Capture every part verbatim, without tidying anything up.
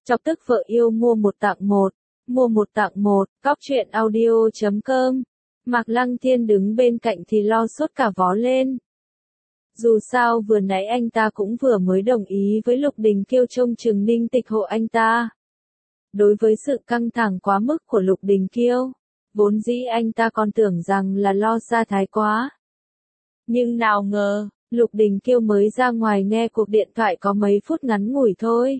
Chọc tức vợ yêu mua một tặng một, mua một tặng một, cóc truyện audio chấm com. Mạc Lăng Thiên đứng bên cạnh thì lo sốt cả vó lên. Dù sao vừa nãy anh ta cũng vừa mới đồng ý với Lục Đình Kiêu trông chừng Ninh Tịch hộ anh ta. Đối với sự căng thẳng quá mức của Lục Đình Kiêu, vốn dĩ anh ta còn tưởng rằng là lo xa thái quá. Nhưng nào ngờ, Lục Đình Kiêu mới ra ngoài nghe cuộc điện thoại có mấy phút ngắn ngủi thôi.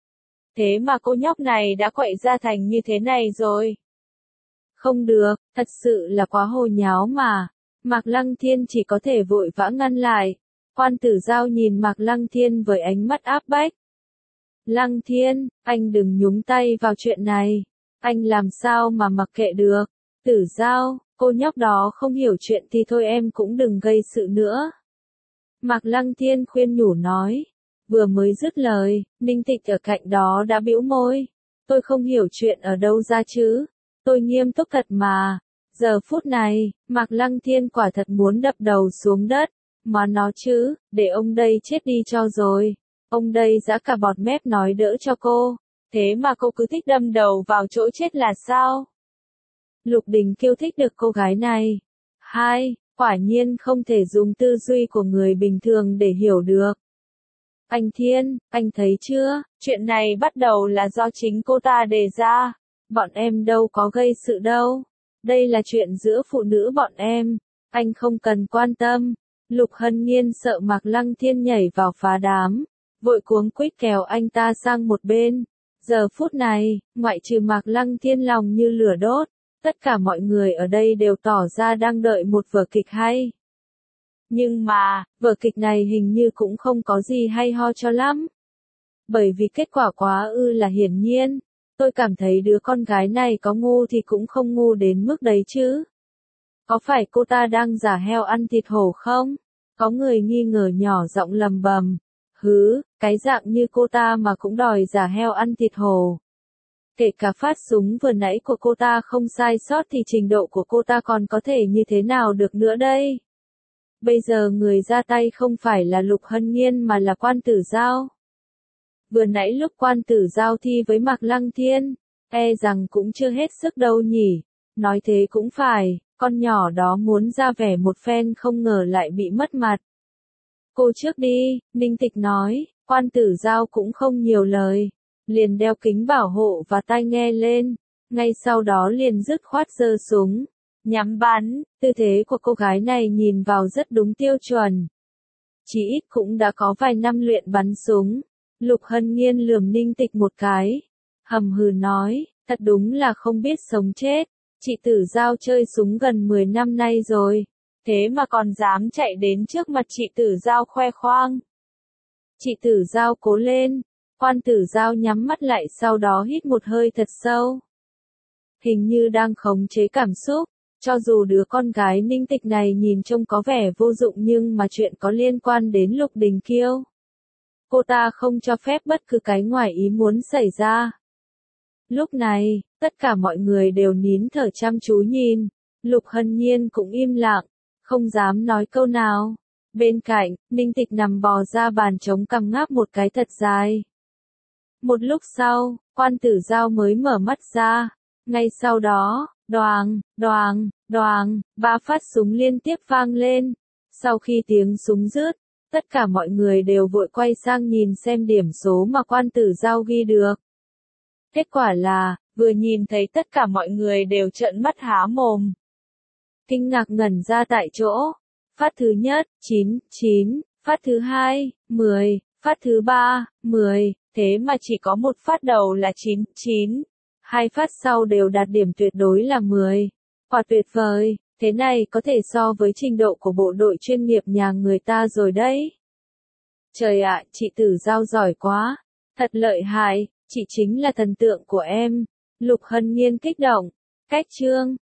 Thế mà cô nhóc này đã quậy ra thành như thế này rồi. Không được, thật sự là quá hồ nháo mà. Mạc Lăng Thiên chỉ có thể vội vã ngăn lại. Quan Tử Giao nhìn Mạc Lăng Thiên với ánh mắt áp bách. Lăng Thiên, anh đừng nhúng tay vào chuyện này. Anh làm sao mà mặc kệ được. Tử Giao, cô nhóc đó không hiểu chuyện thì thôi em cũng đừng gây sự nữa. Mạc Lăng Thiên khuyên nhủ nói. Vừa mới dứt lời, Ninh Tịch ở cạnh đó đã bĩu môi. Tôi không hiểu chuyện ở đâu ra chứ. Tôi nghiêm túc thật mà. Giờ phút này, Mạc Lăng Thiên quả thật muốn đập đầu xuống đất. Mà nó chứ, để ông đây chết đi cho rồi. Ông đây giã cả bọt mép nói đỡ cho cô. Thế mà cô cứ thích đâm đầu vào chỗ chết là sao? Lục Đình Kiêu thích được cô gái này. Hai, quả nhiên không thể dùng tư duy của người bình thường để hiểu được. Anh Thiên, anh thấy chưa, chuyện này bắt đầu là do chính cô ta đề ra. Bọn em đâu có gây sự đâu. Đây là chuyện giữa phụ nữ bọn em. Anh không cần quan tâm. Lục Hân Nhiên sợ Mạc Lăng Thiên nhảy vào phá đám. Vội cuống quýt kéo anh ta sang một bên. Giờ phút này, ngoại trừ Mạc Lăng Thiên lòng như lửa đốt. Tất cả mọi người ở đây đều tỏ ra đang đợi một vở kịch hay. Nhưng mà, vở kịch này hình như cũng không có gì hay ho cho lắm. Bởi vì kết quả quá ư là hiển nhiên. Tôi cảm thấy đứa con gái này có ngu thì cũng không ngu đến mức đấy chứ. Có phải cô ta đang giả heo ăn thịt hổ không? Có người nghi ngờ nhỏ giọng lầm bầm. Hứ, cái dạng như cô ta mà cũng đòi giả heo ăn thịt hổ. Kể cả phát súng vừa nãy của cô ta không sai sót thì trình độ của cô ta còn có thể như thế nào được nữa đây? Bây giờ người ra tay không phải là Lục Hân Nhiên mà là Quan Tử Giao. Vừa nãy lúc Quan Tử Giao thi với Mạc Lăng Thiên, e rằng cũng chưa hết sức đâu nhỉ. Nói thế cũng phải, con nhỏ đó muốn ra vẻ một phen không ngờ lại bị mất mặt. Cô trước đi, Ninh Tịch nói, Quan Tử Giao cũng không nhiều lời. Liền đeo kính bảo hộ và tai nghe lên. Ngay sau đó liền dứt khoát giơ súng. Nhắm bắn, tư thế của cô gái này nhìn vào rất đúng tiêu chuẩn. Chỉ ít cũng đã có vài năm luyện bắn súng. Lục Hân Nhiên lườm Ninh Tịch một cái. Hầm hừ nói, thật đúng là không biết sống chết. Chị Tử Giao chơi súng gần mười năm nay rồi. Thế mà còn dám chạy đến trước mặt chị Tử Giao khoe khoang. Chị Tử Giao cố lên. Quan Tử Giao nhắm mắt lại sau đó hít một hơi thật sâu. Hình như đang khống chế cảm xúc. Cho dù đứa con gái Ninh Tịch này nhìn trông có vẻ vô dụng nhưng mà chuyện có liên quan đến Lục Đình Kiêu. Cô ta không cho phép bất cứ cái ngoài ý muốn xảy ra. Lúc này, tất cả mọi người đều nín thở chăm chú nhìn. Lục Hân Nhiên cũng im lặng, không dám nói câu nào. Bên cạnh, Ninh Tịch nằm bò ra bàn trống cằm ngáp một cái thật dài. Một lúc sau, Quan Tử Giao mới mở mắt ra. Ngay sau đó, đoàng, đoàng, đoàng, ba phát súng liên tiếp vang lên. Sau khi tiếng súng rứt, tất cả mọi người đều vội quay sang nhìn xem điểm số mà Quan Tử Giao ghi được. Kết quả là, vừa nhìn thấy tất cả mọi người đều trợn mắt há mồm. Kinh ngạc ngẩn ra tại chỗ. Phát thứ nhất, chín, chín, phát thứ hai, mười, phát thứ ba, mười, thế mà chỉ có một phát đầu là chín, chín. Hai phát sau đều đạt điểm tuyệt đối là mười. Quả tuyệt vời, thế này có thể so với trình độ của bộ đội chuyên nghiệp nhà người ta rồi đấy. Trời ạ, chị Tử Giao giỏi quá. Thật lợi hại, chị chính là thần tượng của em. Lục Hân Nhiên kích động. Cách chương.